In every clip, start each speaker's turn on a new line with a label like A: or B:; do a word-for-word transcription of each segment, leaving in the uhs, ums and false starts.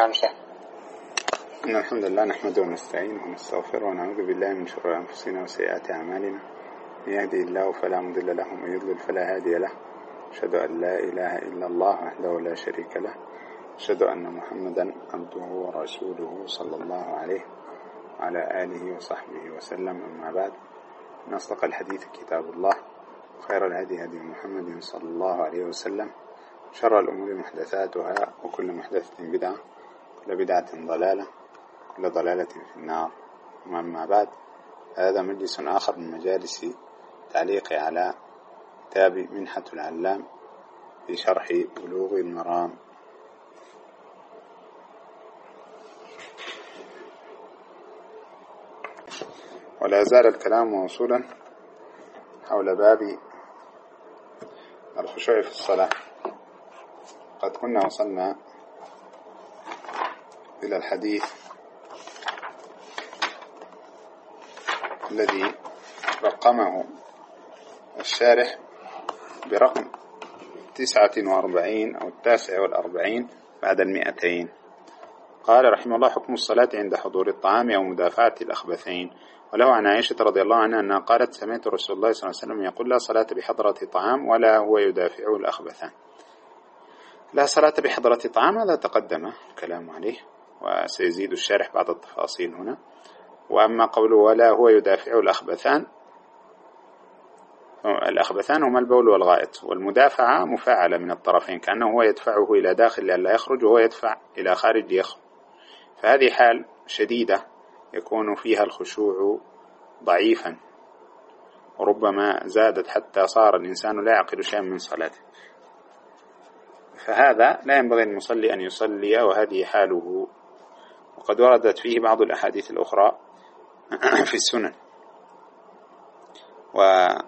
A: نعم شيخ.
B: إن الحمد لله نحمده ونستعينه ونستغفره ونعوذ بالله من شرور أنفسنا وسيئات أعمالنا. من يهدي الله فلا مضل له ومن يضلل فلا هادي له. أشهد أن لا إله إلا الله وحده لا شريك له. أشهد أن محمدا عبده ورسوله صلى الله عليه وعلى آله وصحبه وسلم. أما بعد، نصدق الحديث كتاب الله، خير الهدي هدي محمد صلى الله عليه وسلم، شر الأمور محدثاتها، وكل محدثة بدعة، كل بدعة ضلالة، كل ضلالة في النار. أما بعد، هذا مجلس آخر من مجالس تعليق على كتاب منحة العلام في شرح بلوغ المرام. ولا زال الكلام موصولا حول باب الخشوع في الصلاة. قد كنا وصلنا إلى الحديث الذي رقمه الشارح برقم تسعة وأربعين أو التاسع والأربعين بعد المئتين. قال رحمه الله: حكم الصلاة عند حضور الطعام أو مدافعة الأخبثين. وله عن عائشة رضي الله عنها أنها قالت: سمعت رسول الله صلى الله عليه وسلم يقول: لا صلاة بحضرة طعام ولا هو يدافعه الأخبثان. لا صلاة بحضرة طعام هذا تقدم الكلام عليه، وسيزيد الشارح بعض التفاصيل هنا. وأما قوله ولا هو يدافعه الأخبثان، الأخبثان هما البول والغائط، والمدافعة مفاعلة من الطرفين، كأنه هو يدفعه إلى داخل لئلا يخرج وهو يدفع إلى خارج ليخرج. فهذه حال شديدة يكون فيها الخشوع ضعيفا، وربما زادت حتى صار الإنسان لا يعقل شيئا من صلاته، فهذا لا ينبغي المصلي أن يصلي وهذه حاله. وقد وردت فيه بعض الأحاديث الأخرى في السنن، وهذا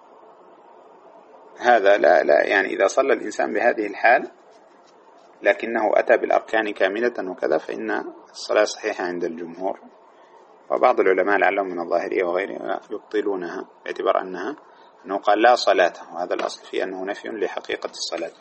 B: لا لا يعني إذا صلى الإنسان بهذه الحال لكنه أتى بالأركان كاملة وكذا فإن الصلاة صحيحة عند الجمهور. وبعض العلماء لعلهم من الظاهرية وغيرها يبطلونها باعتبار أنها أنه قال لا صلاة، وهذا الأصل في أنه نفي لحقيقة الصلاة.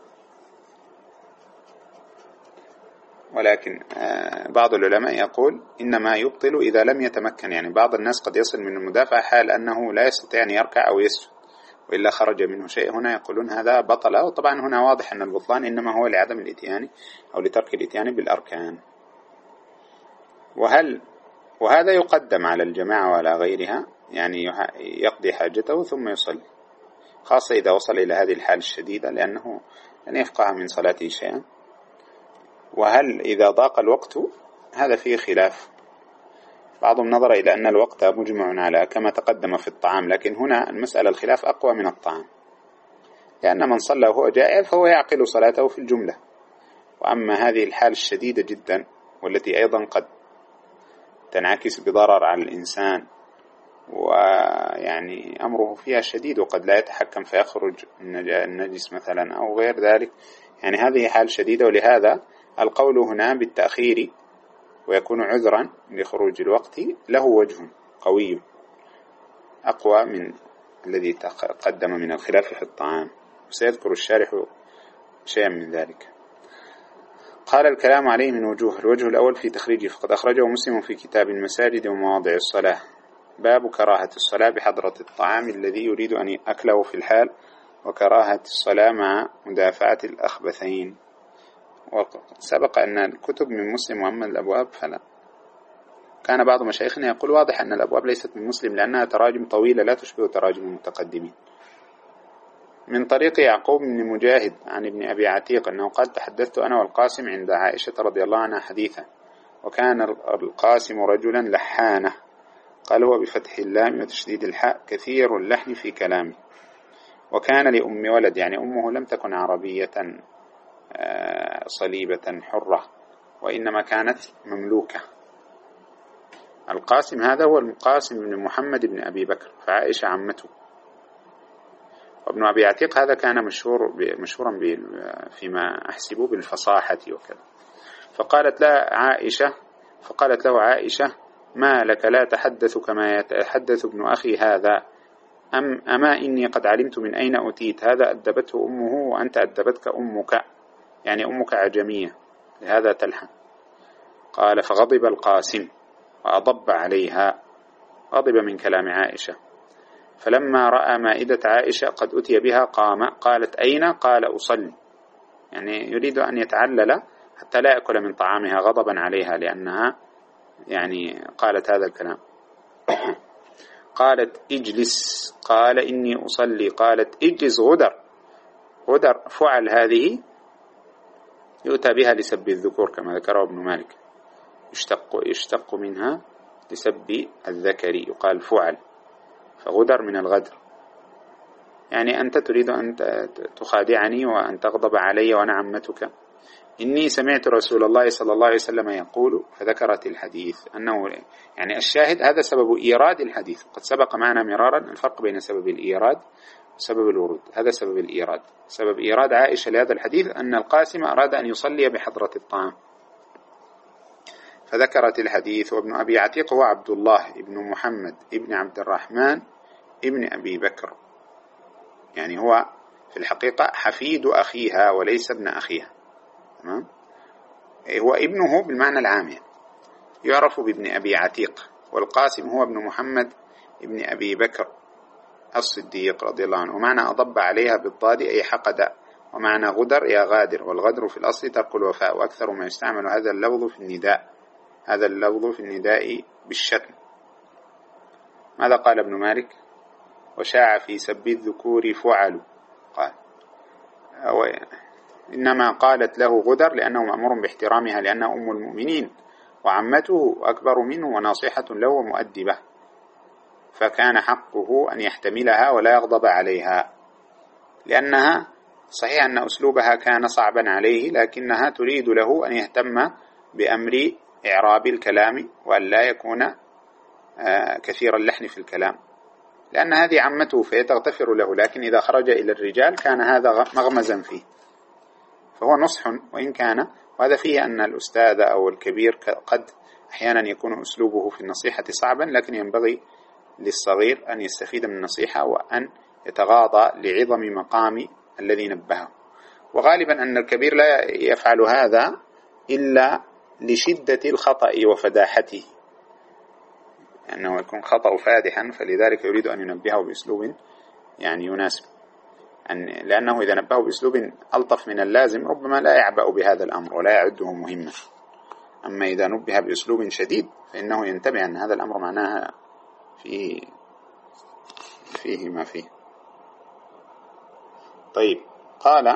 B: ولكن بعض العلماء يقول إنما يبطل إذا لم يتمكن، يعني بعض الناس قد يصل من المدافع حال أنه لا يستطيع أن يركع أو يسجد وإلا خرج منه شيء، هنا يقولون هذا بطل. وطبعا هنا واضح أن البطلان إنما هو لعدم الإتيان أو لترك الإتيان بالأركان. وهل وهذا يقدم على الجماعة وعلى غيرها، يعني يقضي حاجته ثم يصلي، خاصة إذا وصل إلى هذه الحال الشديدة لأنه لن يفقه من صلاته شيئا. وهل إذا ضاق الوقت، هذا فيه خلاف. بعضهم نظر إلى أن الوقت مجمع على كما تقدم في الطعام، لكن هنا المسألة الخلاف أقوى من الطعام، لأن من صلى وهو جائع فهو يعقل صلاته في الجملة. وأما هذه الحال الشديدة جدا والتي أيضا قد تنعكس بضرر على الإنسان، ويعني أمره فيها شديد وقد لا يتحكم فيخرج النجس مثلا أو غير ذلك، يعني هذه حال شديدة. ولهذا القول هنا بالتأخير ويكون عذرا لخروج الوقت له وجه قوي أقوى من الذي تقدم من الخلاف في الطعام، وسيذكر الشارح شيئا من ذلك. قال الكلام عليه من وجوه. الوجه الأول في تخريجه، فقد أخرجه مسلم في كتاب المساجد ومواضع الصلاة، باب كراهة الصلاة بحضرة الطعام الذي يريد أن أكله في الحال، وكراهة الصلاة مع مدافعة الأخبثين. وسبق أن الكتب من مسلم، وأما الأبواب فلا. كان بعض مشايخنا يقول واضح أن الأبواب ليست من مسلم لأنها تراجم طويلة لا تشبه تراجم المتقدمين. من طريق يعقوب بن مجاهد عن ابن أبي عتيق أنه قال: تحدثت أنا والقاسم عند عائشة رضي الله عنها حديثا، وكان القاسم رجلا لحانة، قال هو بفتح اللام وتشديد الحاء، كثير اللحن في كلامه، وكان لأم ولد، يعني أمه لم تكن عربية صليبة حرة، وإنما كانت مملوكة. القاسم هذا هو القاسم بن محمد بن أبي بكر، فعائشة عمته. وابن أبي عتيق هذا كان مشهور مشهورا فيما أحسبه بالفصاحة وكذا. فقالت لا عائشة فقالت له عائشة: ما لك لا تحدث كما يتحدث ابن أخي هذا، أم أما إني قد علمت من أين أتيت، هذا أدبته أمه وأنت أدبتك أمك، يعني أمك عجمية، لهذا تلحن. قال فغضب القاسم وأضب عليها، غضب من كلام عائشة. فلما رأى مائدة عائشة قد أتي بها قام. قالت أين؟ قال أصلي، يعني يريد أن يتعلل حتى لا يأكل من طعامها غضبا عليها لأنها يعني قالت هذا الكلام. قالت اجلس، قال إني أصلي. قالت اجلس غدر. غدر فعل هذه يؤتى بها لسب الذكور كما ذكره ابن مالك، يشتق, يشتق منها لسب الذكر، يقال فعل، فغدر من الغدر، يعني أنت تريد أن تخادعني وأن تغضب علي وأنا عمتك. إني سمعت رسول الله صلى الله عليه وسلم يقول، فذكرت الحديث أنه يعني الشاهد هذا سبب إيراد الحديث. قد سبق معنا مرارا الفرق بين سبب الإيراد وسبب الورود. هذا سبب الإيراد. سبب إيراد عائشة لهذا الحديث أن القاسم أراد أن يصلي بحضرة الطعام فذكرت الحديث. وابن أبي عتيق هو عبد الله ابن محمد ابن عبد الرحمن ابن أبي بكر، يعني هو في الحقيقة حفيد أخيها وليس ابن أخيها، تمام؟ هو ابنه بالمعنى العام، يعرف بابن أبي عتيق. والقاسم هو ابن محمد ابن أبي بكر الصديق رضي الله عنه. ومعنى أضب عليها بالضاد أي حقد، ومعنى غدر يا غادر، والغدر في الأصل ترك الوفاء، وأكثر ما يستعمل هذا اللفظ في النداء، هذا اللفظ في النداء بالشتم. ماذا قال ابن مالك؟ وشاع في سب الذكور فعل، قال إنما قالت له غدر لأنه مأمور باحترامها لأنها أم المؤمنين وعمته أكبر منه وناصحة له ومؤدبة، فكان حقه أن يحتملها ولا يغضب عليها، لأنها صحيح أن أسلوبها كان صعبا عليه، لكنها تريد له أن يهتم بأمر إعراب الكلام وأن لا يكون كثير اللحن في الكلام، لأن هذه عمته فيتغتفر له، لكن إذا خرج إلى الرجال كان هذا مغمزا فيه، فهو نصح وإن كان. وهذا فيه أن الأستاذ أو الكبير قد أحيانا يكون أسلوبه في النصيحة صعبا، لكن ينبغي للصغير أن يستفيد من النصيحة وأن يتغاضى لعظم مقام الذي نبهه. وغالبا أن الكبير لا يفعل هذا إلا لشدة الخطأ وفداحته، أنه يعني يكون خطأ فادحا، فلذلك يريد أن ينبهه بأسلوب يعني يناسب، أن لأنه إذا نبهه بأسلوب ألطف من اللازم ربما لا يعبأ بهذا الأمر ولا يعده مهما. أما إذا نبه بأسلوب شديد فإنه ينتبه أن هذا الأمر معناها فيه فيه ما فيه. طيب، قال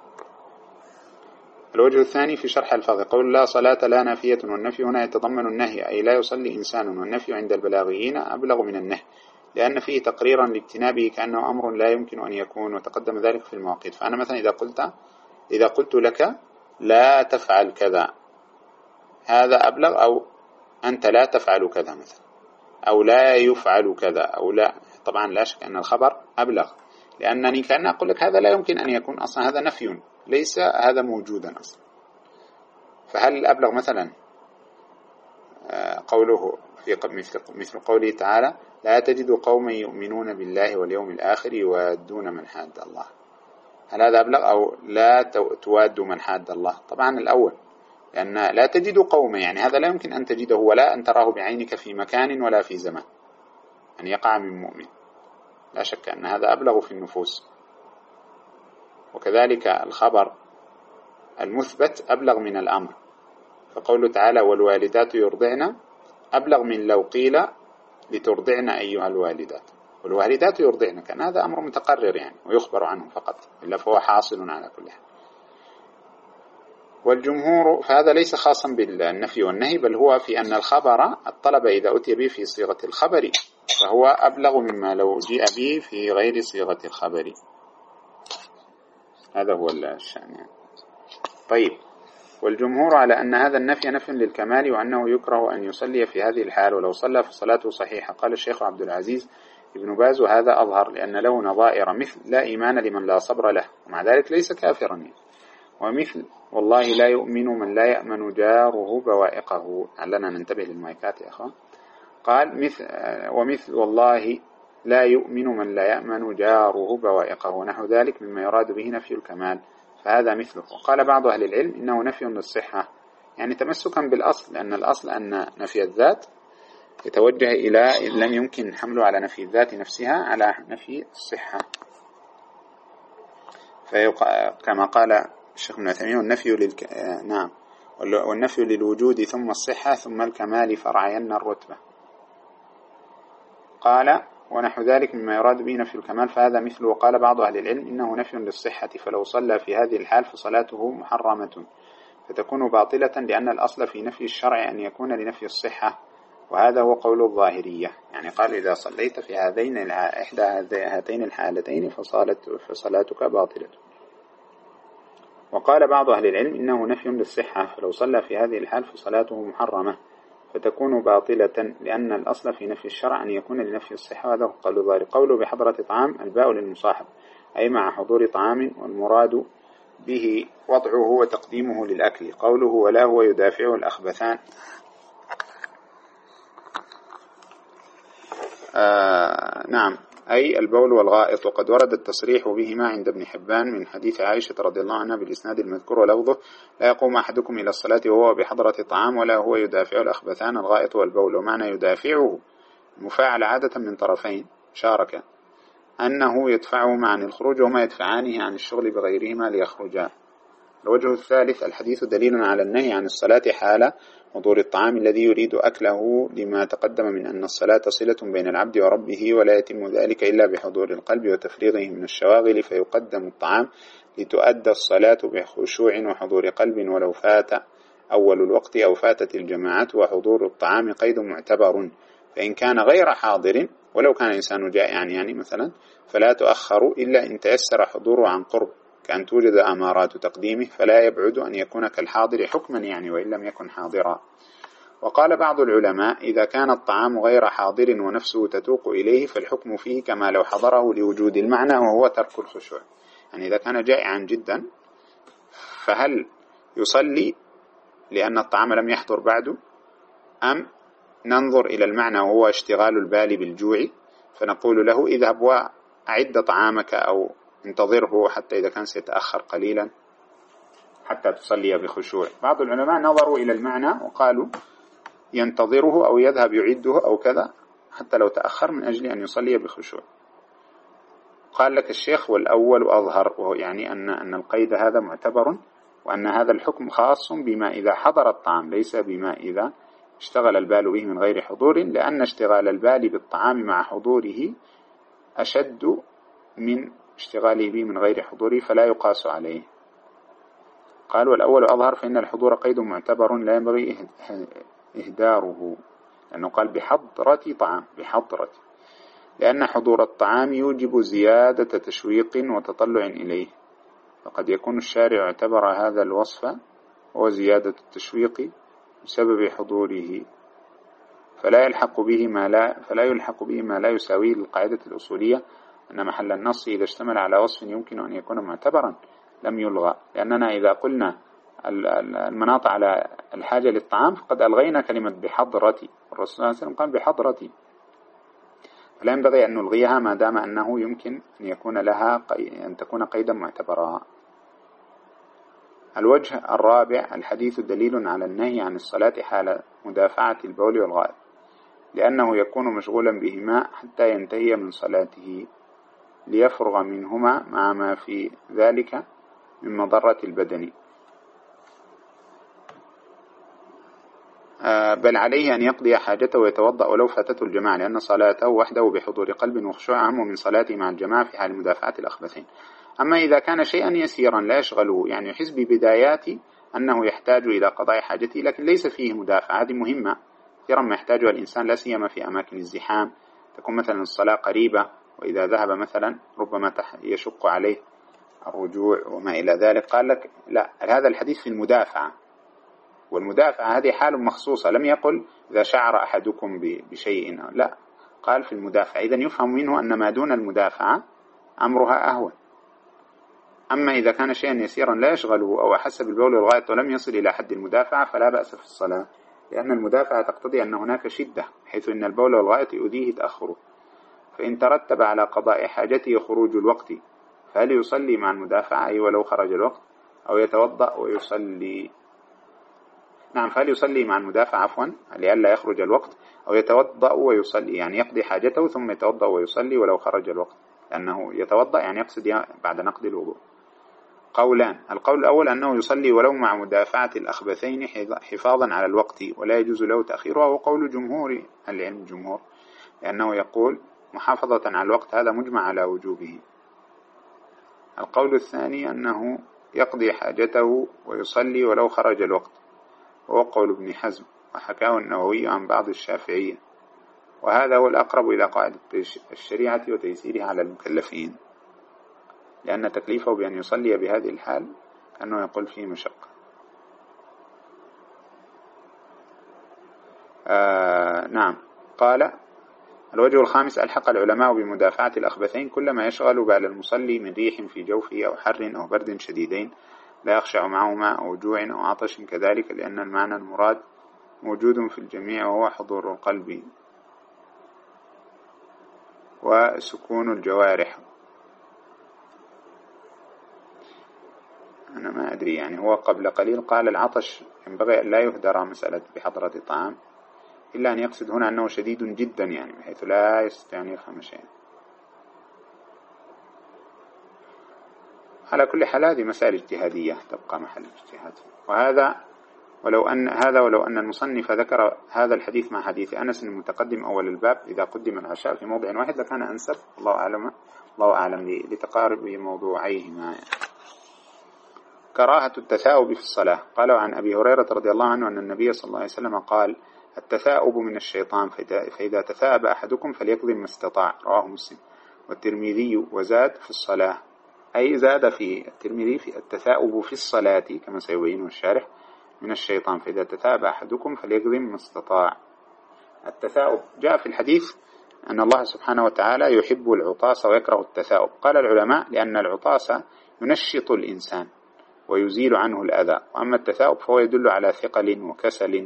B: الوجه الثاني في شرح الفاظ قول لا صلاة لا نافية، والنفي هنا يتضمن النهي، أي لا يصلي إنسان، والنفي عند البلاغيين أبلغ من النهي لأن فيه تقريرا لاجتنابه كأنه أمر لا يمكن أن يكون، وتقدم ذلك في المواقيت. فأنا مثلا إذا قلت إذا قلت لك لا تفعل كذا، هذا أبلغ، أو أنت لا تفعل كذا مثلا، أو لا يفعل كذا، أو لا، طبعا لا شك أن الخبر أبلغ، لأنني كأن أقول لك هذا لا يمكن أن يكون أصلا، هذا نفي ليس هذا موجودا أصلا. فهل أبلغ مثلا قوله في مثل قوله تعالى لا تجد قوما يؤمنون بالله واليوم الآخر يوادون من حاد الله، هل هذا أبلغ؟ أو لا تواد من حاد الله؟ طبعا الأول، لأن لا تجد قوما يعني هذا لا يمكن أن تجده ولا أن تراه بعينك في مكان ولا في زمان أن يقع من مؤمن، لا شك أن هذا أبلغ في النفوس. وكذلك الخبر المثبت أبلغ من الأمر، فقوله تعالى والوالدات يرضعن أبلغ من لو قيل لترضعن أيها الوالدات، والوالدات يرضعن، كان هذا أمر متقرر يعني ويخبر عنه فقط، إلا فهو حاصل على كل حال. والجمهور فهذا ليس خاصا بالنفي والنهي، بل هو في أن الخبر الطلب إذا أتي به في صيغة الخبر فهو أبلغ مما لو جيء به في غير صيغة الخبر، هذا هو الشأن يعني. طيب، والجمهور على أن هذا النفي نفي للكمال، وأنه يكره أن يصلي في هذه الحال، ولو صلى فصلاته صحيحة. قال الشيخ عبد العزيز ابن باز وهذا أظهر، لأن له نظائر مثل لا إيمان لمن لا صبر له، ومع ذلك ليس كافرا يعني. ومثل والله لا يؤمن من لا يأمن جاره بوائقه، علنا ننتبه للمايكات يا أخوان. قال مثل ومثل والله لا يؤمن من لا يأمن جاره بوائقه، نحو ذلك مما يراد به نفي الكمال، فهذا مثله. وقال بعض أهل العلم إنه نفي للصحة، يعني تمسكا بالأصل، لأن الأصل أن نفي الذات يتوجه إلى لم يمكن حمله على نفي الذات نفسها على نفي الصحة. كما قال الشيخ ابن عثيمين والنفي للك... نعم والنفي للوجود ثم الصحة ثم الكمال فرعين الرتبة. قال ونحو ذلك مما يراد به نفي الكمال فهذا مثله. وقال بعض أهل العلم إنه نفي للصحة، فلو صلى في هذه الحال فصلاته محرمة فتكون باطلة، لأن الأصل في نفي الشرع أن يكون لنفي الصحة، وهذا هو قول الظاهرية. يعني قال إذا صليت في هذين إحدى هاتين الحالتين فصلاتك باطلة. وقال بعض أهل العلم إنه نفي للصحة، فلو صلى في هذه الحال فصلاته محرمة فتكون باطلة، لأن الأصل في نفي الشرع أن يكون لنفي الصحة، وهذا هو قول الظاهر. قوله بحضرة طعام الباء للمصاحب أي مع حضور طعام، والمراد به وضعه وتقديمه للأكل. قوله ولا هو يدافعه الأخبثان آه نعم أي البول والغائط. وقد ورد التصريح بهما عند ابن حبان من حديث عائشة رضي الله عنها بالإسناد المذكور ولفظه لا يقوم أحدكم إلى الصلاة وهو بحضرة طعام ولا هو يدافع الأخبثان الغائط والبول. ومعنى يدافعه مفاعل عادة من طرفين شارك، أنه يدفعهما عن الخروج وهما يدفعانه عن الشغل بغيرهما ليخرجا. الوجه الثالث الحديث دليل على النهي عن الصلاة حال حضور الطعام الذي يريد أكله، لما تقدم من أن الصلاة صلة بين العبد وربه، ولا يتم ذلك إلا بحضور القلب وتفريغه من الشواغل، فيقدم الطعام لتؤدى الصلاة بخشوع وحضور قلب، ولو فات أول الوقت أو فاتت الجماعة. وحضور الطعام قيد معتبر، فإن كان غير حاضر ولو كان الإنسان جائعا يعني مثلا فلا تؤخر إلا إن تيسر حضوره عن قرب، كأن توجد أمارات تقديمه، فلا يبعد أن يكون كالحاضر حكما يعني وإن لم يكن حاضرا. وقال بعض العلماء إذا كان الطعام غير حاضر ونفسه تتوق إليه فالحكم فيه كما لو حضره لوجود المعنى وهو ترك الخشوع. يعني إذا كان جائعا جدا فهل يصلي لأن الطعام لم يحضر بعد، أم ننظر إلى المعنى وهو اشتغال البال بالجوع فنقول له اذهب وأعد طعامك أو انتظره حتى إذا كان سيتأخر قليلا حتى تصلي بخشوع. بعض العلماء نظروا إلى المعنى وقالوا ينتظره أو يذهب يعده أو كذا حتى لو تأخر من أجل أن يصلي بخشوع. قال لك الشيخ والأول أظهر، وهو يعني أن أن القيد هذا معتبر، وأن هذا الحكم خاص بما إذا حضر الطعام ليس بما إذا اشتغل البال به من غير حضور، لأن اشتغال البال بالطعام مع حضوره أشد من اشتغاله به من غير حضوره فلا يقاس عليه. قال والأول أظهر فإن الحضور قيد معتبر لا ينبغي إهداره، لأنه قال بحضرة طعام بحضرة، لأن حضور الطعام يوجب زيادة تشويق وتطلع إليه، فقد يكون الشارع اعتبر هذا الوصف هو زيادة التشويق بسبب حضوره، فلا يلحق به ما لا فلا يلحق به ما لا يساويه للقاعدة الأصولية أن محل النص إذا اشتمل على وصف يمكن أن يكون معتبرا لم يلغى، لأننا إذا قلنا المناط على الحاجة للطعام فقد ألغينا كلمة بحضرتي، الرسول صلى الله عليه وسلم قال بحضرتي، فلا ينبغي أن نلغيها ما دام أنه يمكن أن يكون لها أن تكون قيدا معتبرا. الوجه الرابع الحديث دليل على النهي عن الصلاة حال مدافعة البول والغائط، لأنه يكون مشغولا بهما حتى ينتهي من صلاته ليفرغ منهما مع ما في ذلك من مضرة البدن، بل عليه أن يقضي حاجته ويتوضأ ولو فاتته الجماعة، لأن صلاته وحده بحضور قلب وخشوع أهم من صلاته مع الجماعة في حال مدافعة الأخبثين. أما إذا كان شيئا يسيرا لا يشغله، يعني يحس ببدايات أنه يحتاج إلى قضاء حاجته لكن ليس فيه مدافعة، هذه مهمة كثيرا ما يحتاجها الإنسان لا سيما في أماكن الزحام، تكون مثلا الصلاة قريبة وإذا ذهب مثلا ربما يشق عليه الرجوع وما إلى ذلك. قال لك لا، هذا الحديث في المدافعة، والمدافعة هذه حال مخصوصة، لم يقل إذا شعر أحدكم بشيء، لا قال في المدافعة، إذن يفهم منه أن ما دون المدافعة أمرها أهون. أما إذا كان شيئا يسيرا لا يشغله أو أحس بالبول والغائط ولم يصل إلى حد المدافعة فلا بأس في الصلاة، لأن المدافعة تقتضي أن هناك شدة، حيث أن البول والغائط يؤذيه تأخره، فإن ترتب على قضاء حاجته خروج الوقت فهل يصلي مع المدافعة أي ولو خرج الوقت، أو يتوضأ ويصلي؟ نعم، فهل يصلي مع المدافع عفوا لئلا يخرج الوقت، أو يتوضأ ويصلي يعني يقضي حاجته ثم يتوضأ ويصلي ولو خرج الوقت، لأنه يتوضأ يعني يقصد بعد نقض الوضوء. قولان: القول الأول أنه يصلي ولو مع مدافعة الأخبثين حفاظا على الوقت ولا يجوز له تأخيره، وهو قول جمهور العلم الجمهور، لأنه يقول محافظة على الوقت هذا مجمع على وجوبه. القول الثاني أنه يقضي حاجته ويصلي ولو خرج الوقت، وهو قول ابن حزم، وحكاه النووي عن بعض الشافعية، وهذا هو الأقرب إلى قاعدة الشريعة وتيسيرها على المكلفين، لأن تكليفه بأن يصلي بهذه الحال كأنه يقول فيه مشقة. آه نعم. قال: الوجه الخامس: ألحق العلماء بمدافعة الأخبثين كل ما يشغل بال المصلي من ريح في جوفه أو حر أو برد شديدين لا يخشع معهما أو جوع أو عطش كذلك، لأن المعنى المراد موجود في الجميع وهو حضور القلب وسكون الجوارح. أنا ما أدري، يعني هو قبل قليل قال العطش ينبغي أن لا يهدر مسألة بحضرة الطعام، إلا أن يقصد هنا أنه شديد جدا، يعني بحيث لا يستطيع أن يفهم شيئا. على كل حال هذه مسائل اجتهادية تبقى محل اجتهاد. وهذا ولو أن هذا ولو أن المصنف ذكر هذا الحديث مع حديث أنس المتقدم أول الباب إذا قدم العشاء في موضع واحد لكان أنسب، الله أعلم الله أعلم لتقارب موضوعيهما. كراهة التثاؤب في الصلاة. قالوا عن أبي هريرة رضي الله عنه أن النبي صلى الله عليه وسلم قال: التثاؤب من الشيطان، فإذا تثاءب أحدكم فليقضي ما استطاع، رواه مسلم والترمذي. وزاد في الصلاة، أي زاد في الترمذي في التثاؤب في الصلاة كما سيبين الشارح من الشيطان، فإذا تثاءب أحدكم فليقضي ما استطاع. التثاؤب جاء في الحديث أن الله سبحانه وتعالى يحب العطاس ويكره التثاؤب. قال العلماء: لأن العطاس ينشط الإنسان ويزيل عنه الأذى، وأما التثاؤب فهو يدل على ثقل وكسل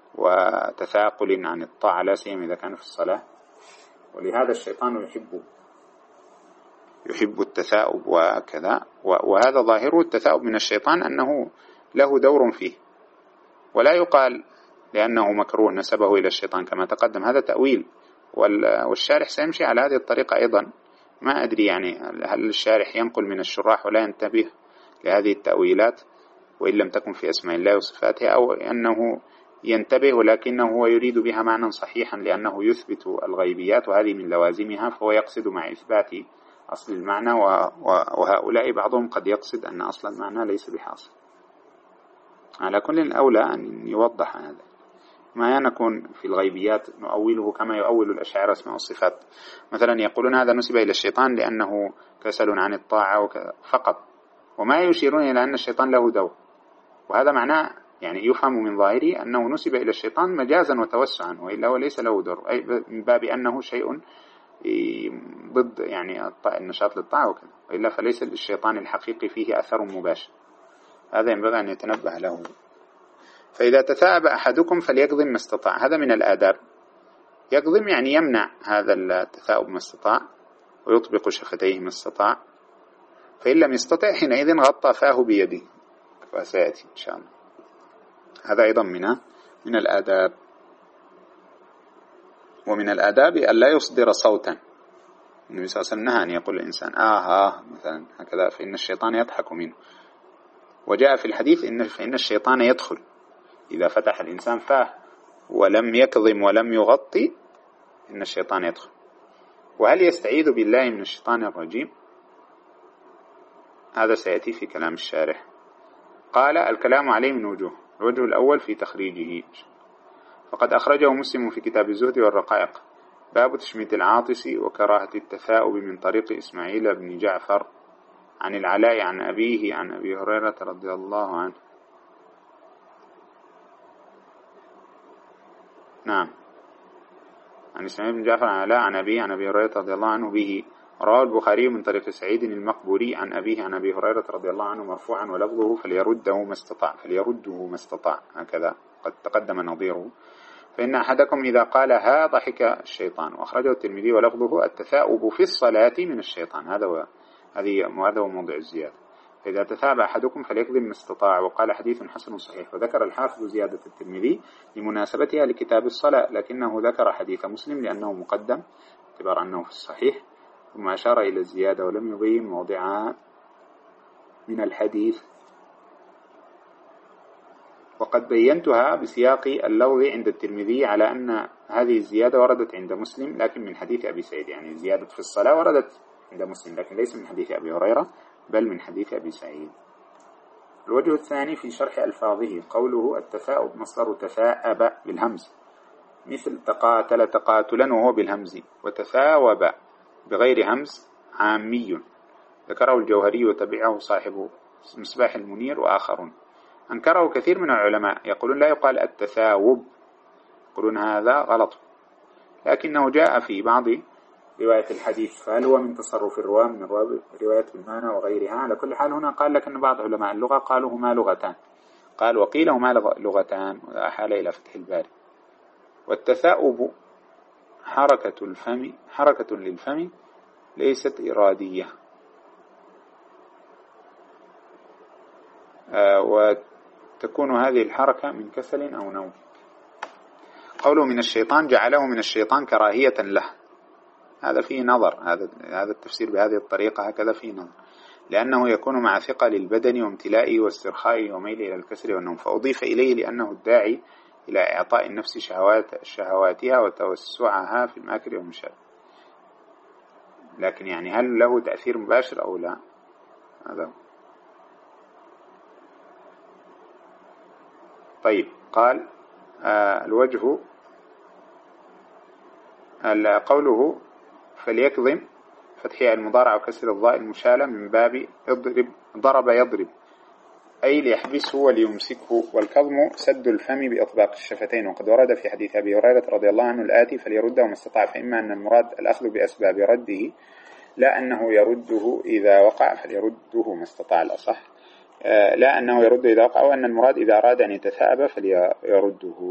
B: وتثاقل عن الطاعة، لا سيما إذا كان في الصلاة، ولهذا الشيطان يحب يحب التثاؤب وكذا. وهذا ظاهره التثاؤب من الشيطان أنه له دور فيه، ولا يقال لأنه مكروه نسبه إلى الشيطان كما تقدم، هذا تأويل، والشارح سيمشي على هذه الطريقة أيضا. ما أدري يعني هل الشارح ينقل من الشراح ولا ينتبه لهذه التأويلات وإن لم تكن في أسماء الله وصفاته، أو أنه ينتبه ولكنه هو يريد بها معنى صحيحا لأنه يثبت الغيبيات وهذه من لوازمها، فهو يقصد مع إثبات أصل المعنى، وهؤلاء بعضهم قد يقصد أن أصل المعنى ليس بحاصل. على كل الأولى أن يوضح هذا، ما نكون في الغيبيات نؤوله كما يؤول الأشاعرة اسماء الصفات، مثلا يقولون هذا نسب إلى الشيطان لأنه كسل عن الطاعة فقط، وما يشيرون إلى أن الشيطان له دور، وهذا معناه يعني يفهم من ظاهره أنه نسب إلى الشيطان مجازا وتوسعا، وإلا هو ليس له دور، أي من باب أنه شيء ضد يعني النشاط للطاعة وكذا، وإلا فليس للشيطان الحقيقي فيه أثر مباشر، هذا ينبغي أن يتنبه له. فإذا تثاءب أحدكم فليقضم ما استطاع، هذا من الآداب. يقضم يعني يمنع هذا التثاؤب ما استطاع، ويطبق شفتيه ما استطاع، فإن لم يستطع حينئذ غطى فاه بيده، وسيأتي إن شاء الله. هذا أيضا من من الآداب. ومن الآداب أن لا يصدر صوتا، النبي صلى الله عليه وسلم نهى أن يقول الإنسان آه آه مثلا هكذا، فإن الشيطان يضحك منه. وجاء في الحديث إن فإن الشيطان يدخل إذا فتح الإنسان فاه ولم يكظم ولم يغطي، إن الشيطان يدخل. وهل يستعيذ بالله من الشيطان الرجيم؟ هذا سيأتي في كلام الشارح. قال: الكلام عليه من وجوه. الوجه الأول في تخريجه، فقد أخرجه مسلم في كتاب الزهد والرقائق، باب تشميت العاطس وكراهة التثاؤب من طريق إسماعيل بن جعفر عن العلاء عن أبيه عن أبي هريرة رضي الله عنه. نعم، عن إسماعيل بن جعفر عن العلاء عن أبيه عن أبي هريرة رضي الله عنه به. رواه البخاري من طريق سعيد المقبوري عن أبيه عن أبي هريرة رضي الله عنه مرفوعا، ولفظه فليرده ما استطاع، فليرده ما استطاع، هكذا قد تقدم نظيره. فإن أحدكم إذا قال ها ضحك الشيطان. وأخرجه الترمذي ولفظه التثاؤب في الصلاة من الشيطان، هذا هو هذه هذا هو موضع الزيادة. فإذا تثاب أحدكم فليكذب ما استطاع، وقال حديث حسن صحيح. وذكر الحافظ زيادة الترمذي لمناسبتها لكتاب الصلاة، لكنه ذكر حديث مسلم لأنه مقدم اعتبار أنه في الصحيح، ثم أشار إلى الزيادة ولم يبين موضعها من الحديث. وقد بينتها بسياق اللفظ عند الترمذي على أن هذه الزيادة وردت عند مسلم لكن من حديث أبي سعيد، يعني زيادة في الصلاة وردت عند مسلم لكن ليس من حديث أبي هريرة بل من حديث أبي سعيد. الوجه الثاني في شرح ألفاظه قوله التثاؤب مصدر تثاءب بالهمز، مثل تقاتل تقاتلا وهو بالهمز، وتثاوب بغير همز عامي، ذكره الجوهري وتبعه صاحب مصباح المنير وآخرون. أنكره كثير من العلماء يقولون لا يقال التثاوب، يقولون هذا غلط، لكنه جاء في بعض رواية الحديث، فهل هو من تصرف الرواة من رواية بالمعنى وغيرها؟ على كل حال هنا قال لك أن بعض علماء اللغة قالوا هما لغتان، قال وقيل هما لغتان، وأحال إلى فتح الباري. والتثاؤب حركة الفم حركة للفم ليست إرادية، آه وتكون هذه الحركة من كسل أو نوم. قوله من الشيطان جعله من الشيطان كراهية له، هذا فيه نظر، هذا هذا التفسير بهذه الطريقة هكذا فيه نظر، لأنه يكون مع ثقل البدن وامتلائه واسترخائه وميله إلى الكسل والنوم، فأضيف إليه لأنه الداعي إلى إعطاء النفس شهوات شهواتها وتوسعها في المآكل والمشارب. لكن يعني هل له تأثير مباشر أو لا؟ هذا. طيب قال آه الوجه قوله فليكظم فتحية المضارع وكسر الضاء المشالة من باب اضرب ضرب يضرب، أي ليحبسه وليمسكه. والكظم سد الفم بإطباق الشفتين، وقد ورد في حديث أبي هريرة رضي الله عنه الآتي فليرده ما استطاع، فإما أن المراد الأخذ بأسباب رده لا أنه يرده إذا وقع، فليرده ما استطاع الأصح، لا أنه يرد إذا وقع، وأن المراد إذا أراد أن يتثاءب فليرده،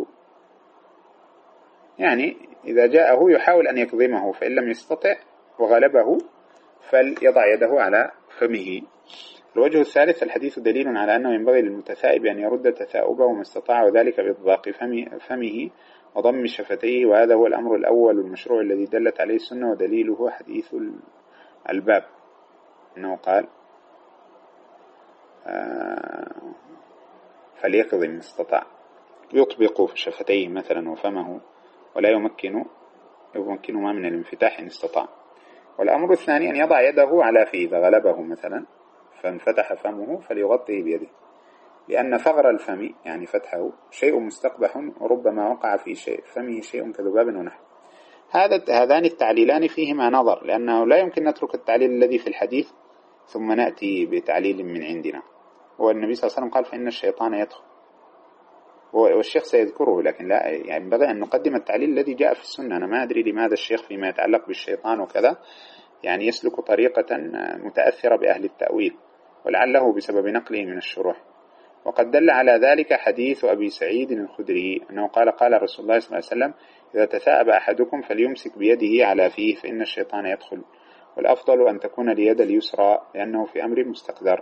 B: يعني إذا جاءه يحاول أن يكظمه، فإن لم يستطع وغلبه فليضع يده على فمه. الوجه الثالث الحديث دليل على أنه ينبغي للمتثائب أن يرد تثاؤبه ما استطاع، وذلك بإطباق فمه وضم شفتيه، وهذا هو الأمر الأول المشروع الذي دلت عليه السنة، ودليله حديث الباب أنه قال آه فليكظم ما استطاع، يطبق شفتيه مثلا وفمه ولا يمكن يمكن ما من الانفتاح إن استطاع. والأمر الثاني أن يضع يده على فيه إذا غلبه مثلا فانفتح فمه فليغطيه بيده، لأن فغر الفم يعني فتحه شيء مستقبح، وربما وقع في شيء فمه شيء كذباب ونحو. هذا هذان التعليلان فيهما نظر، لأنه لا يمكن نترك التعليل الذي في الحديث ثم نأتي بتعليل من عندنا. والنبي صلى الله عليه وسلم قال فإن الشيطان يدخل، والشيخ سيذكره، لكن لا يعني ينبغي أن نقدم التعليل الذي جاء في السنة. أنا ما أدري لماذا الشيخ فيما يتعلق بالشيطان وكذا يعني يسلك طريقة متأثرة بأهل التأويل، ولعله بسبب نقله من الشروح. وقد دل على ذلك حديث أبي سعيد الخدري أنه قال قال رسول الله صلى الله عليه وسلم إذا تثاءب أحدكم فليمسك بيده على فيه فإن الشيطان يدخل، والأفضل أن تكون اليد اليسرى لأنه في أمر مستقدر.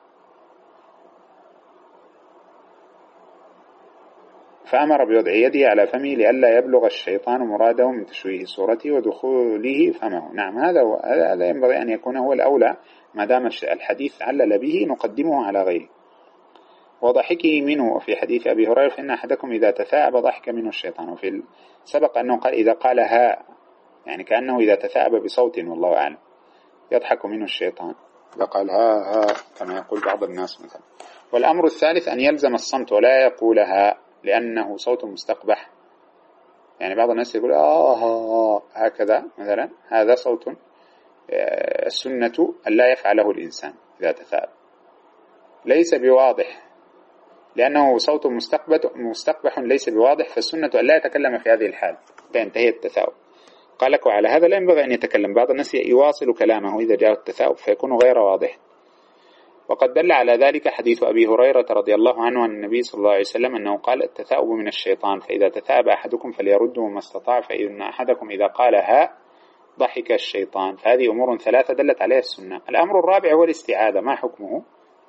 B: فأمر بوضع يده على فمه لئلا يبلغ الشيطان مراده من تشويه صورته ودخوله فمه. نعم هذا هو، هذا ينبغي أن يكون هو الأولى، ما دام الحديث علل به نقدمه على غيره. وضحكه منه في حديث أبي هريرة فإن أحدكم إذا تثاءب ضحك منه الشيطان، وفي سبق أنه قال إذا قال ها، يعني كأنه إذا تثاءب بصوت والله أعلم يضحك منه الشيطان، إذا قال ها ها كما يقول بعض الناس مثلا. والأمر الثالث أن يلزم الصمت ولا يقول ها، لأنه صوت مستقبح، يعني بعض الناس يقول آه هكذا مثلا، هذا صوت السنة أن لا يفعله الإنسان إذا تثاءب، ليس بواضح لأنه صوت مستقبح ليس بواضح، فالسنة أن لا يتكلم في هذه الحال فينتهي التثاؤب. قال لك وعلى هذا لا ينبغي أن يتكلم، بعض الناس يواصل كلامه إذا جاء التثاؤب فيكون غير واضح. وقد دل على ذلك حديث أبي هريرة رضي الله عنه عن النبي صلى الله عليه وسلم أنه قال التثاؤب من الشيطان، فإذا تثاءب أحدكم فليرده ما استطاع، فإن أحدكم إذا قال ها ضحك الشيطان. فهذه أمور ثلاثة دلت عليها السنة. الأمر الرابع هو الاستعاذة، ما حكمه؟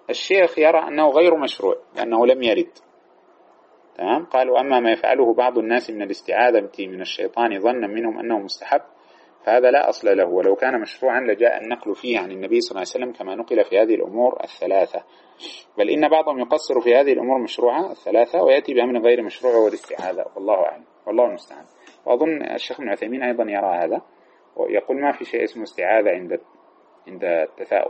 B: الشيخ يرى أنه غير مشروع لأنه لم يرد. تمام. قالوا أما ما يفعله بعض الناس من الاستعاذة من الشيطان ظنا منهم أنه مستحب فهذا لا أصل له، ولو كان مشروعا لجاء النقل فيه عن النبي صلى الله عليه وسلم كما نقل في هذه الأمور الثلاثة. بل إن بعضهم يقصر في هذه الأمور مشروعة الثلاثة ويأتي بأمر غير مشروع والاستعاذة، والله أعلم والله المستعان. وأظن الشيخ ابن عثيمين أيضا يرى هذا ويقول ما في شيء اسمه استعاذة عند عند التثاؤب.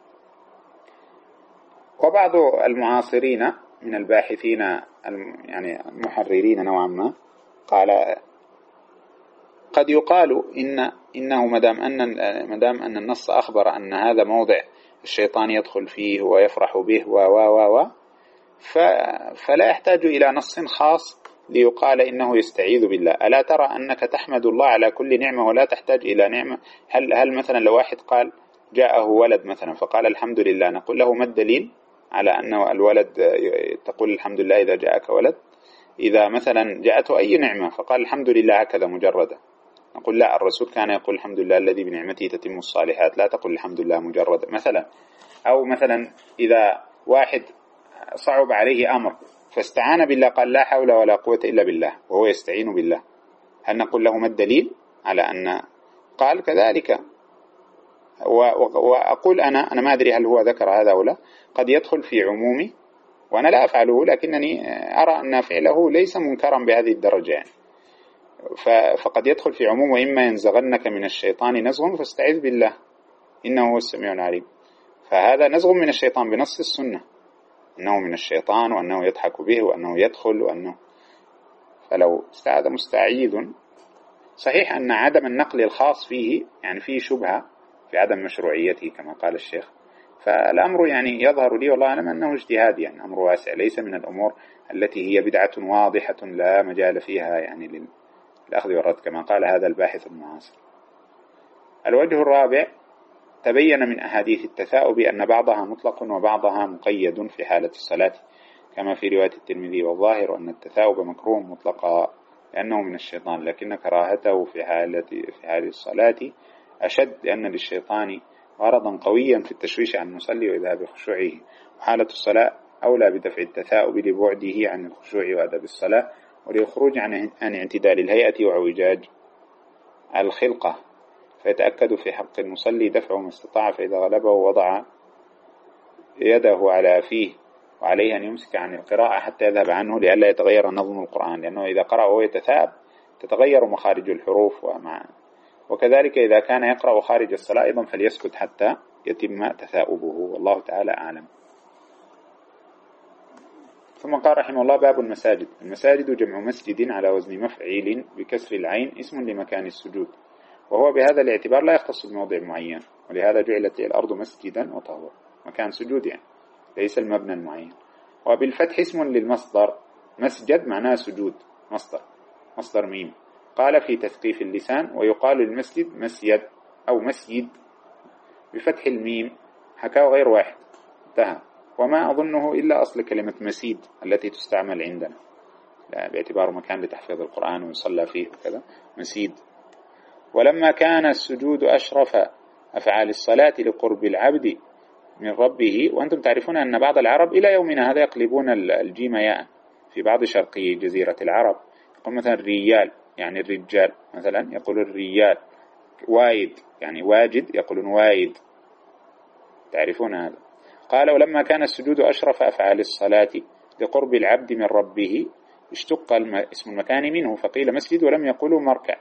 B: وبعض المعاصرين من الباحثين يعني المحررين نوعا ما قال قد يقال إن إنه مدام أن مدام أن النص أخبر أن هذا موضع الشيطان يدخل فيه ويفرح به و و و فلا يحتاج إلى نص خاص ليقال إنه يستعيذ بالله. ألا ترى أنك تحمد الله على كل نعمة ولا تحتاج إلى نعمة؟ هل هل مثلا لو واحد قال جاءه ولد مثلا فقال الحمد لله، نقول له ما الدليل على أنه الولد تقول الحمد لله إذا جاءك ولد؟ إذا مثلا جاءته أي نعمة فقال الحمد لله هكذا مجردا، نقول لا، الرسول كان يقول الحمد لله الذي بنعمته تتم الصالحات، لا تقول الحمد لله مجردا مثلا. أو مثلا إذا واحد صعب عليه أمر فاستعان بالله قال لا حول ولا قوة إلا بالله وهو يستعين بالله، هل نقول له ما الدليل على أن قال كذلك؟ وأقول أنا أنا ما أدري هل هو ذكر هذا أو لا، قد يدخل في عمومي وأنا لا أفعله، لكنني أرى أن فعله ليس منكرا بهذه الدرجة يعني. فقد يدخل في عموم وإما ينزغنك من الشيطان نزغ فاستعذ بالله إنه هو السميع العليم. فهذا نزغ من الشيطان بنص السنة أنه من الشيطان وأنه يضحك به وأنه يدخل وأنه، فلو استعاذ مستعيذ صحيح أن عدم النقل الخاص فيه يعني فيه شبهة في عدم مشروعيته كما قال الشيخ، فالأمر يعني يظهر لي والله أعلم أنه اجتهاد، يعني أمر واسع ليس من الأمور التي هي بدعة واضحة لا مجال فيها يعني للأخذ والرد كما قال هذا الباحث المعاصر. الوجه الرابع تبين من أحاديث التثاؤب أن بعضها مطلق وبعضها مقيد في حالة الصلاة كما في رواية الترمذي، والظاهر أن التثاؤب مكروه مطلقا لأنه من الشيطان، لكن كراهته في حالة في حال الصلاة أشد لأن للشيطان غرضا قويا في التشويش عن المصلي وإذهاب خشوعه، وحالة الصلاة أولى بدفع التثاؤب لبعده عن الخشوع وأدب الصلاة وللخروج عن عن اعتدال الهيئة وعوجاج الخلقة، فيتأكد في حق المصلي دفعه ما استطاع، فإذا غلبه وضع يده على فيه وعليه أن يمسك عن القراءة حتى يذهب عنه لئلا يتغير نظم القرآن، لأنه إذا قرأ وهو يتثاءب تتغير مخارج الحروف ومع وكذلك إذا كان يقرأ خارج الصلاة أيضا فليسكت حتى يتم تثاؤبه، والله تعالى أعلم. ثم قال رحمه الله باب المساجد. المساجد جمع مسجد على وزن مفعيل بكسر العين اسم لمكان السجود، وهو بهذا الاعتبار لا يختص بموضع معين، ولهذا جعلت الأرض مسجدا وطهورا، مكان سجود يعني ليس المبنى المعين. وبالفتح اسم للمصدر، مسجد معناه سجود، مصدر مصدر ميم. قال في تثقيف اللسان ويقال المسجد مسيد أو مسيد بفتح الميم، حكاه غير واحد انتهى. وما أظنه إلا أصل كلمة مسيد التي تستعمل عندنا باعتبار مكان لتحفيظ القرآن ويصلى فيه وكذا، مسيد. ولما كان السجود أشرف أفعال الصلاة لقرب العبد من ربه، وأنتم تعرفون أن بعض العرب إلى يومنا هذا يقلبون الجيم ياء في بعض شرقي جزيرة العرب، يقول مثلا الريال يعني الرجال، مثلا يقول الريال. وايد يعني واجد يقولون وايد، تعرفون هذا. قال ولما كان السجود أشرف أفعال الصلاة لقرب العبد من ربه اشتق اسم المكان منه فقيل مسجد ولم يقولوا مركع.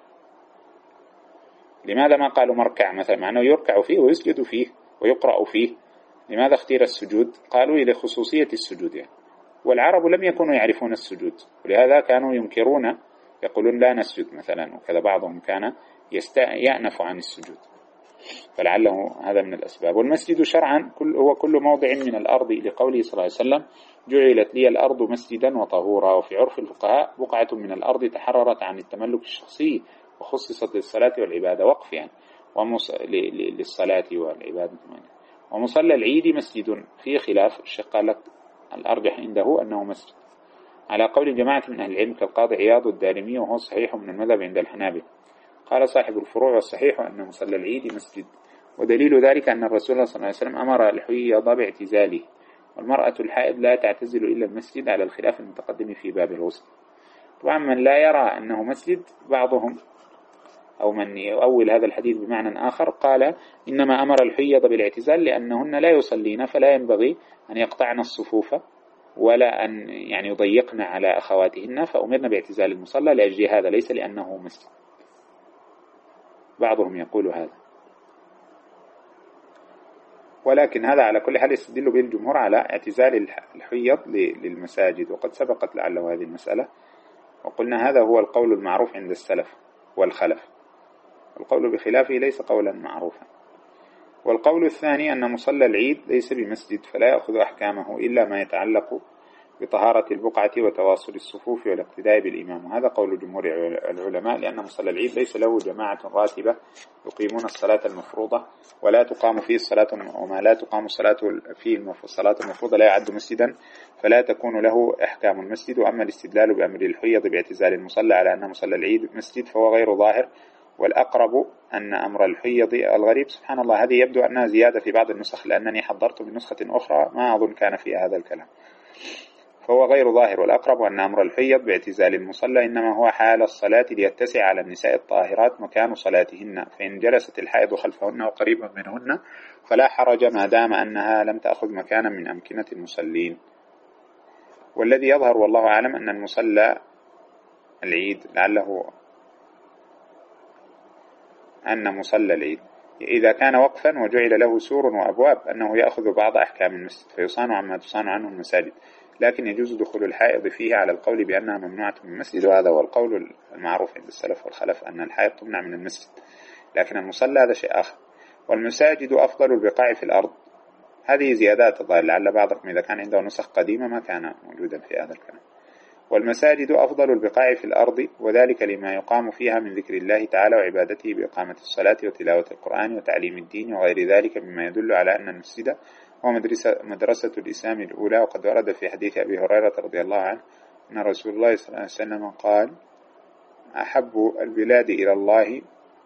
B: لماذا ما قالوا مركع مثلا، مع أنه يركع فيه ويسجد فيه ويقرأ فيه؟ لماذا اختير السجود؟ قالوا لخصوصية السجود يعني. والعرب لم يكونوا يعرفون السجود ولهذا كانوا ينكرون، يقولون لا نسجد مثلا، وكذا بعضهم كان يأنف عن السجود، فلعله هذا من الأسباب. والمسجد شرعا كل هو كل موضع من الأرض لقوله صلى الله عليه وسلم جعلت لي الأرض مسجدا وطهورا. وفي عرف الفقهاء بقعة من الأرض تحررت عن التملك الشخصي وخصصت للصلاة والعبادة وقف يعني ومص... للصلاة والعبادة. ومصلى العيد مسجد فيه خلاف، الشيخ قال لك الأرجح عنده أنه مسجد على قول جماعة من أهل العلم كالقاضي عياض الدارمي، وهو صحيح من المذهب عند الحنابلة. قال صاحب الفروع والصحيح أن مصلى العيد مسجد، ودليل ذلك أن الرسول صلى الله عليه وسلم أمر الحيض باعتزاله والمرأة الحائض لا تعتزل إلا المسجد على الخلاف المتقدم في باب الغسل. طبعا من لا يرى أنه مسجد بعضهم أو من يؤول هذا الحديث بمعنى آخر قال إنما أمر الحيض بالاعتزال لأنهن لا يصلين فلا ينبغي أن يقطعن الصفوف ولا أن يعني يضيقن على أخواتهن، فأمرنا باعتزال المصلى لأجل هذا ليس لأنه مسجد. بعضهم يقول هذا، ولكن هذا على كل حال يستدل به الجمهور على اعتزال الحيض للمساجد، وقد سبقت لعله هذه المسألة وقلنا هذا هو القول المعروف عند السلف والخلف، القول بخلافه ليس قولا معروفا. والقول الثاني أن مصلى العيد ليس بمسجد فلا يأخذ أحكامه إلا ما يتعلق بطهارة البقعة وتواصل الصفوف والاقتداء بالإمام، وهذا قول جمهور العلماء، لأن مصلى العيد ليس له جماعة راتبة يقيمون الصلاة المفروضة ولا تقام فيه الصلاة، وما لا تقام الصلاة فيه الصلاة المفروضة لا يعد مسجدا فلا تكون له أحكام المسجد. وأما الاستدلال بأمر الحيض باعتزال المصلى على أن مصلى العيد مسجد فهو غير ظاهر، والأقرب أن أمر الحيض الغريب سبحان الله هذه يبدو أنها زيادة في بعض النسخ، لأنني حضرت بنسخة أخرى ما أظن كان فيها هذا الكلام، فهو غير ظاهر. والأقرب أن أمر الحيض باعتزال المصلى إنما هو حال الصلاة ليتسع على النساء الطاهرات مكان صلاتهن، فإن جلست الحائض خلفهن وقريبا منهن فلا حرج ما دام أنها لم تأخذ مكانا من أمكنة المصلين. والذي يظهر والله أعلم أن المصلى العيد لعله أن مصلى العيد إذا كان وقفا وجعل له سور وأبواب أنه يأخذ بعض أحكام المسجد فيصان عما تصان عنه المساجد، لكن يجوز دخول الحائض فيه على القول بأنها ممنوعة من المسجد، وهذا هو القول المعروف عند السلف والخلف أن الحائض تمنع من المسجد، لكن المصلى هذا شيء آخر. والمساجد أفضل البقاع في الأرض، هذه زيادات الظاهر لعل بعضكم إذا كان عنده نسخ قديمة ما كان موجودا في هذا الكلام. والمساجد أفضل البقاع في الأرض، وذلك لما يقام فيها من ذكر الله تعالى وعبادته بإقامة الصلاة وتلاوة القرآن وتعليم الدين وغير ذلك مما يدل على أن المسجد هو مدرسة, مدرسة الإسلام الأولى. وقد ورد في حديث أبي هريرة رضي الله عنه أن رسول الله صلى الله عليه وسلم قال أحب البلاد إلى الله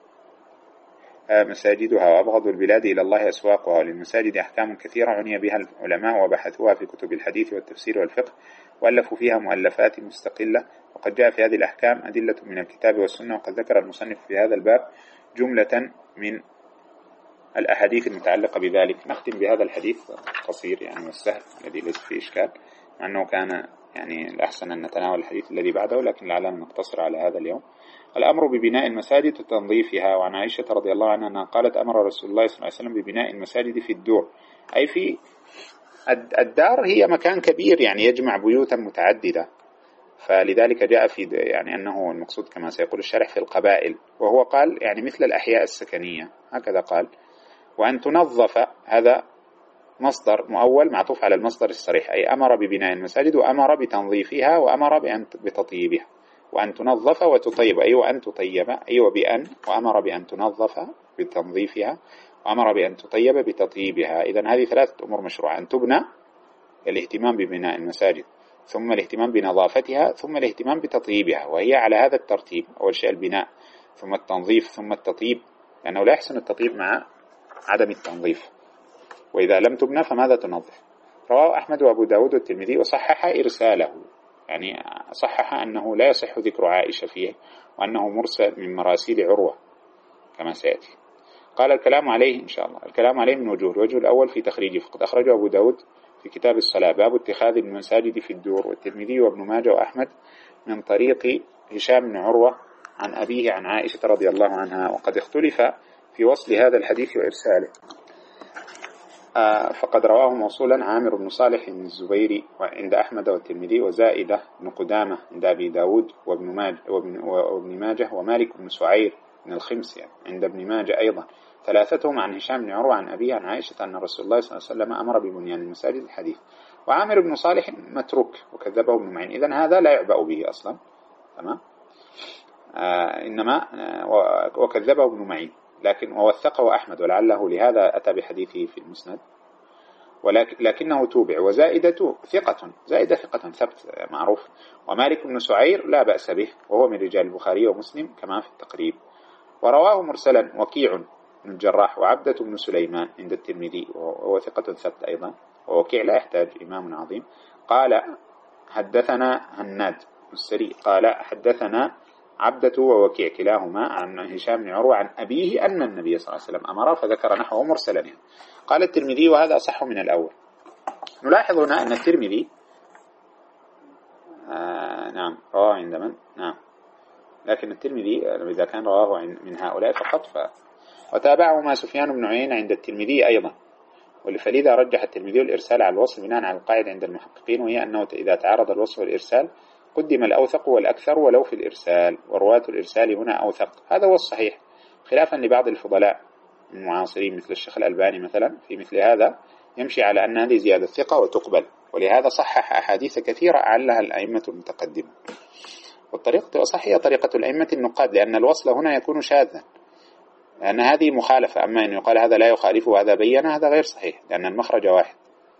B: مساجدها وأبغض البلاد إلى الله أسواقها. وللمساجد أحكام كثيرة عني بها العلماء وبحثوها في كتب الحديث والتفسير والفقه وألفوا فيها مؤلفات مستقلة، وقد جاء في هذه الأحكام أدلة من الكتاب والسنة. وقد ذكر المصنف في هذا الباب جملة من الأحاديث المتعلقة بذلك. نختم بهذا الحديث القصير يعني والسهل الذي ليس فيه إشكال، مع أنه كان يعني الأحسن أن نتناول الحديث الذي بعده، لكن لعلنا نقتصر على هذا اليوم. الأمر ببناء المساجد وتنظيفها. وعن عائشة رضي الله عنها أنها قالت أمر رسول الله صلى الله عليه وسلم ببناء المساجد في الدور، أي في الدار هي مكان كبير يعني يجمع بيوتا متعددة، فلذلك جاء في يعني أنه المقصود كما سيقول الشارح في القبائل، وهو قال يعني مثل الأحياء السكنية هكذا قال. وأن تنظف هذا مصدر مؤول معطوف على المصدر الصريح، أي أمر ببناء المساجد وأمر بتنظيفها وأمر بتطيبها. وأن تنظف وتطيب أي وأن تطيب أي وبأن، وأمر بأن تنظف بتنظيفها وأمر بأن تطيب بتطيبها. إذن هذه ثلاثة أمور مشروعة: أن تبنى الاهتمام ببناء المساجد، ثم الاهتمام بنظافتها، ثم الاهتمام بتطيبها، وهي على هذا الترتيب: أول شيء البناء ثم التنظيف ثم التطيب، لأنه لا يحسن التطيب مع عدم التنظيف، وإذا لم تبنى فماذا تنظف؟ رواه أحمد وأبو داود والترمذي وصحح إرساله، يعني صحح أنه لا يصح ذكر عائشة فيه وأنه مرسل من مراسيل عروة كما سيأتي. قال الكلام عليه إن شاء الله الكلام عليه من وجوه: الوجه الأول في تخريجه، فقد أخرجه أبو داود في كتاب الصلاة باب اتخاذ المساجد في الدور، والترمذي وابن ماجه وأحمد من طريق هشام بن عروة عن أبيه عن عائشة رضي الله عنها. وقد اختلف في وصل هذا الحديث وإرساله، فقد رواه موصولا عامر بن صالح بن الزبيري عند أحمد والترمذي، وزائدة بن قدامة عند أبي داود وابن ماجه, وابن, وابن ماجه ومالك بن سعير بن الخمس يعني عند ابن ماجه أيضا، ثلاثتهم عن هشام بن عروة عن أبيه عن عائشة أن رسول الله صلى الله عليه وسلم أمر ببنيان المساجد الحديث. وعامر بن صالح متروك وكذبه ابن معين، إذن هذا لا يعبأ به أصلا، تمام؟ آه إنما آه وكذبه ابن معين، لكن ووثقه أحمد ولعله لهذا أتى بحديثه في المسند، ولكنه توبع. وزائدة ثقة، زائدة ثقة ثبت معروف. ومالك بن سعير لا بأس به وهو من رجال البخاري ومسلم كما في التقريب. ورواه مرسلا وكيع بن الجراح وعبدة بن سليمان عند الترمذي وهو ثقة ثبت أيضا. ووكيع لا يحتاج إمام عظيم. قال حدثنا هناد السري قال حدثنا عبدة ووكيع كلاهما عن هشام بن عروة عن أبيه أن النبي صلى الله عليه وسلم أمر، فذكر نحوه مرسلا. قال الترمذي وهذا أصح من الأول. نلاحظ هنا أن الترمذي آه نعم رواه عند من؟ نعم، لكن الترمذي إذا كان رواه من هؤلاء فقط ف... وتابعهما سفيان بن عيينة عند الترمذي أيضا. ولذا رجح الترمذي الإرسال على الوصل بناء على القاعدة عند المحققين، وهي أنه إذا تعارض الوصل والإرسال قدم الأوثق والأكثر ولو في الإرسال، ورواة الإرسال هنا أوثق. هذا هو الصحيح، خلافا لبعض الفضلاء المعاصرين مثل الشيخ الألباني مثلا في مثل هذا يمشي على أن هذه زيادة ثقة وتقبل، ولهذا صحح أحاديث كثيرة أعلها الأئمة المتقدمة. والطريقة الصحيحة طريقة الأئمة النقاد، لأن الوصل هنا يكون شاذا، لأن هذه مخالفة. أما أن يقال هذا لا يخالفه وهذا بين، هذا غير صحيح، لأن المخرج واحد.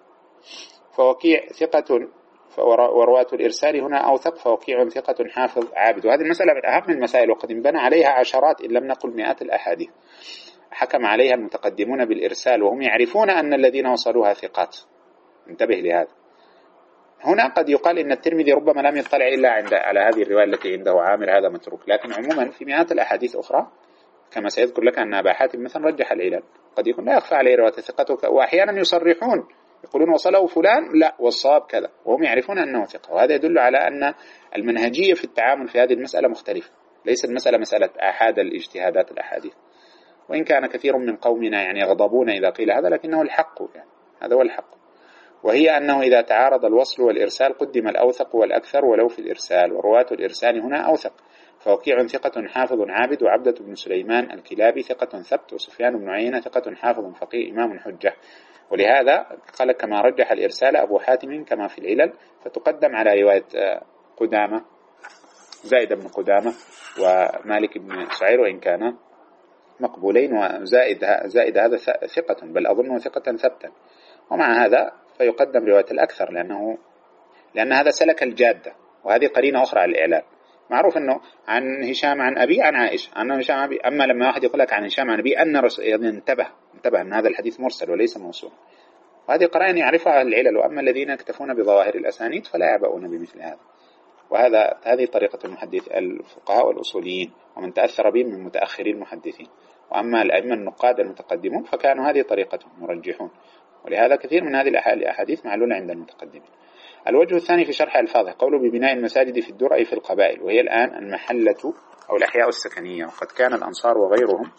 B: فوكيع ثقة ورواة الإرسال هنا أوثق، فوكيع ثقة حافظ عابد. وهذه المسألة من أهم المسائل، وقد انبنى عليها عشرات إن لم نقل مئات الأحاديث حكم عليها المتقدمون بالإرسال، وهم يعرفون أن الذين وصلوها ثقات. انتبه لهذا. هنا قد يقال إن الترمذي ربما لم يطلع إلا عند على هذه الرواية التي عنده عامر، هذا متروك. لكن عموما في مئات الأحاديث أخرى كما سيذكر لك أن أبا حاتم مثلا رجح العلل، قد يكون لا يخفى عليه رواية ثقته، وأحيانا يصرحون يقولون وصله فلان لا والصواب كذا، وهم يعرفون أنه ثقة. وهذا يدل على أن المنهجية في التعامل في هذه المسألة مختلفة، ليس المسألة مسألة آحاد الاجتهادات الأحاديث، وإن كان كثير من قومنا يعني يغضبون إذا قيل هذا، لكنه الحق يعني. هذا هو الحق، وهي أنه إذا تعارض الوصل والإرسال قدم الأوثق والأكثر ولو في الإرسال، ورواة الإرسال هنا أوثق. فوكيع ثقة حافظ عابد، وعبدة بن سليمان الكلابي ثقة ثبت، وسفيان بن عيينة ثقة حافظ فقيه إمام حجة. ولهذا قال كما رجح الإرسال أبو حاتم كما في العلل، فتقدم على رواية قدامة زائد بن قدامة ومالك بن سعير وإن كان مقبولين، وزائد زائد هذا ثقة، بل أظنه ثقة ثبتا. ومع هذا فيقدم رواية الأكثر، لأنه لأن هذا سلك الجادة، وهذه قرينة أخرى على الإعلان. معروف أنه عن هشام عن أبي عن عائشة عن هشام عن أبي، أما لما واحد يقول لك عن هشام عن أبي أن رسول يعني انتبه انتبه أن هذا الحديث مرسل وليس موصول، وهذه قرائن يعرفها العلل. وأما الذين يكتفون بظواهر الأسانيد فلا يعبؤون بمثل هذا. وهذا هذه طريقة المحدث الفقهاء والأصوليين ومن تأثر بهم من متأخري المحدثين. وأما الأئمة النقاد المتقدمون فكانوا هذه طريقتهم يرجحون، ولهذا كثير من هذه الأحاديث معلولة عند المتقدمين. الوجه الثاني في شرح ألفاظه قوله ببناء المساجد في الدور أي في القبائل، وهي الآن المحلة أو الأحياء السكنية. وقد كان الأنصار وغيرهم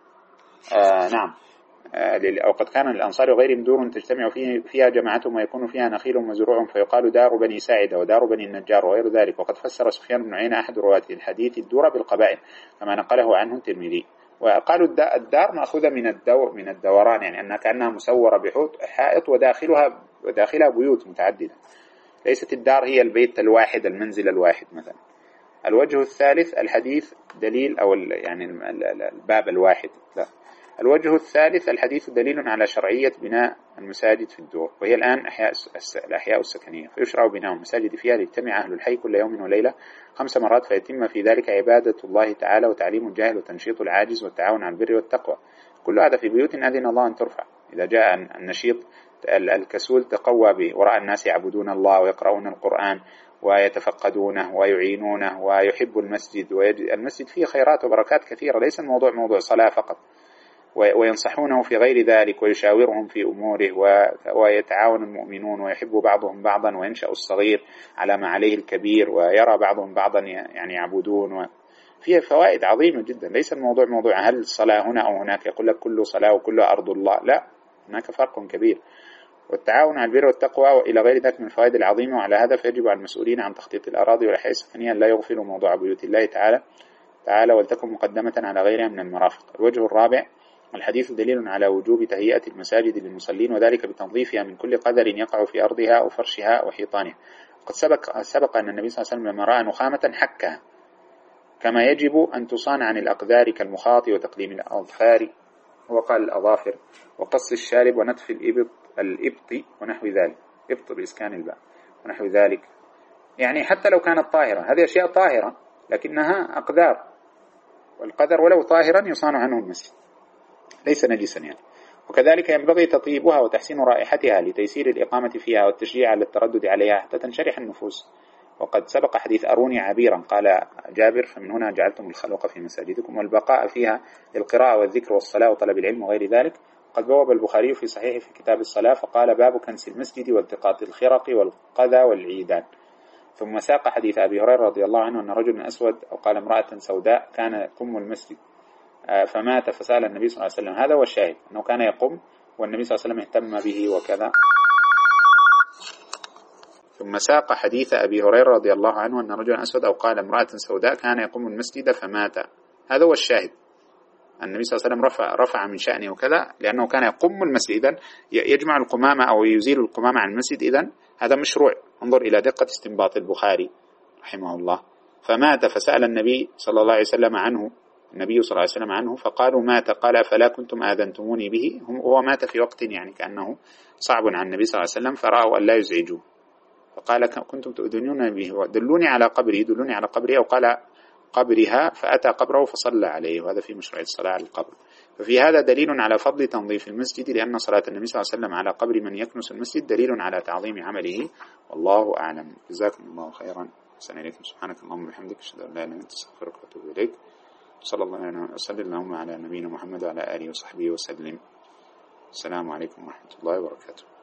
B: آه نعم آه أو قد كان الأنصار وغيرهم دور تجتمع فيه فيها جماعتهم ويكون فيها نخيل وزروع، فيقال دار بني ساعدة ودار بني النجار وغير ذلك. وقد فسر سفيان بن عيينة أحد رواة الحديث الدور بالقبائل كما نقله عنه الترمذي. وقالوا الدار مأخوذة من الدور من الدوران، يعني أنها كأنها مسورة بحوط حائط وداخلها وداخلها بيوت متعددة، ليست الدار هي البيت الواحد المنزل الواحد مثلا. الوجه الثالث الحديث دليل أو يعني الباب الواحد لا. الوجه الثالث الحديث دليل على شرعية بناء المساجد في الدور، وهي الآن أحياء الأحياء السكنية، فيشرع بناء المساجد فيها ليجتمع أهل الحي كل يوم وليلة خمس مرات، فيتم في ذلك عبادة الله تعالى وتعليم الجاهل وتنشيط العاجز والتعاون على البر والتقوى. كل هذا في بيوت أذن الله أن ترفع. إذا جاء النشيط الكسول تقوى به ورأى الناس يعبدون الله ويقرؤون القرآن ويتفقدونه ويعينونه ويحب المسجد، والمسجد فيه خيرات وبركات كثيرة، ليس الموضوع موضوع صلاة فقط، وينصحونه في غير ذلك ويشاورهم في أموره، ويتعاون المؤمنون ويحب بعضهم بعضا، وينشأ الصغير على ما عليه الكبير، ويرى بعضهم بعضا يعني يعبدون. فيها فوائد عظيمة جدا. ليس الموضوع موضوع هل الصلاة هنا أو هناك، يقول لك كل صلاة وكل أرض الله، لا، هناك فرق كبير. والتعاون على البر والتقوى وإلى غير ذلك من الفوائد العظيمة. وعلى هذا فيجب على المسؤولين عن تخطيط الأراضي والأحياء السكنية لا يغفلوا موضوع بيوت الله تعالى تعالى ولتكن مقدمة على غيرها من المرافق. الوجه الرابع الحديث دليل على وجوب تهيئة المساجد للمصلين، وذلك بتنظيفها من كل قدر يقع في أرضها وفرشها وحيطانها. قد سبق, سبق أن النبي صلى الله عليه وسلم لما رأى نخامة حكها، كما يجب أن تصان عن الأقذار كالمخاط وتقليم الأظفار وقال الأظافر وقص الشارب ونتف الإبط الإبط ونحو ذلك، إبط بإسكان الباء ونحو ذلك. يعني حتى لو كانت طاهرة، هذه أشياء طاهرة لكنها أقذار، والقذر ولو طاهرا يصان عنه المسجد، ليس نجسا يعني. وكذلك ينبغي تطيبها وتحسين رائحتها لتيسير الإقامة فيها والتشجيع على التردد عليها حتى تنشرح النفوس. وقد سبق حديث أروني عبيرا، قال جابر: فمن هنا جعلتم الخلوق في مساجدكم والبقاء فيها للقراءة والذكر والصلاة وطلب العلم وغير ذلك. قد بوب البخاري في صحيح في كتاب الصلاة فقال: باب كنس المسجد والتقاط الخرق والقذى والعيدان. ثم ساق حديث أبي هريرة رضي الله عنه أن رجل أسود أو قال امرأة سوداء كان يقم المسجد فمات فسأل النبي صلى الله عليه وسلم. هذا هو الشاهد، أنه كان يقوم والنبي صلى الله عليه وسلم اهتم به وكذا. ثم ساق حديث أبي هريرة رضي الله عنه أن رجلا أسود أو قال امرأة سوداء كان يقوم المسجد فمات. هذا هو الشاهد، النبي صلى الله عليه وسلم رفع, رفع من شأنه وكذا لأنه كان يقوم المسجد. إذن يجمع القمامة أو يزيل القمامة عن المسجد، إذن هذا مشروع. انظر إلى دقة استنباط البخاري رحمه الله. فمات فسأل النبي صلى الله عليه وسلم عنه النبي صلى الله عليه وسلم عنه فقالوا مات، قال فلا كنتم آذنتموني به. هو مات في وقت يعني كأنه صعب عن النبي صلى الله عليه وسلم، فرأوا أن لا يزعجوه فقال كنتم تؤذنون به، دلوني على قبري دلوني على قبري، أو قال قبرها، فأتى قبره فصلى عليه، وهذا في مشروع الصلاة على القبر. ففي هذا دليل على فضل تنظيف المسجد، لأن صلاة النبي صلى الله عليه وسلم على قبر من يكنس المسجد دليل على تعظيم عمله، والله أعلم. جزاكم الله خيرا، أحسن إليكم. سبحانك اللهم وبحمدك، أشهد أن لا إله إلا أنت، أستغفرك وأتوب إليك. صلى الله وسلم على نبينا محمد وعلى آله وصحبه وسلم. السلام عليكم ورحمة الله وبركاته.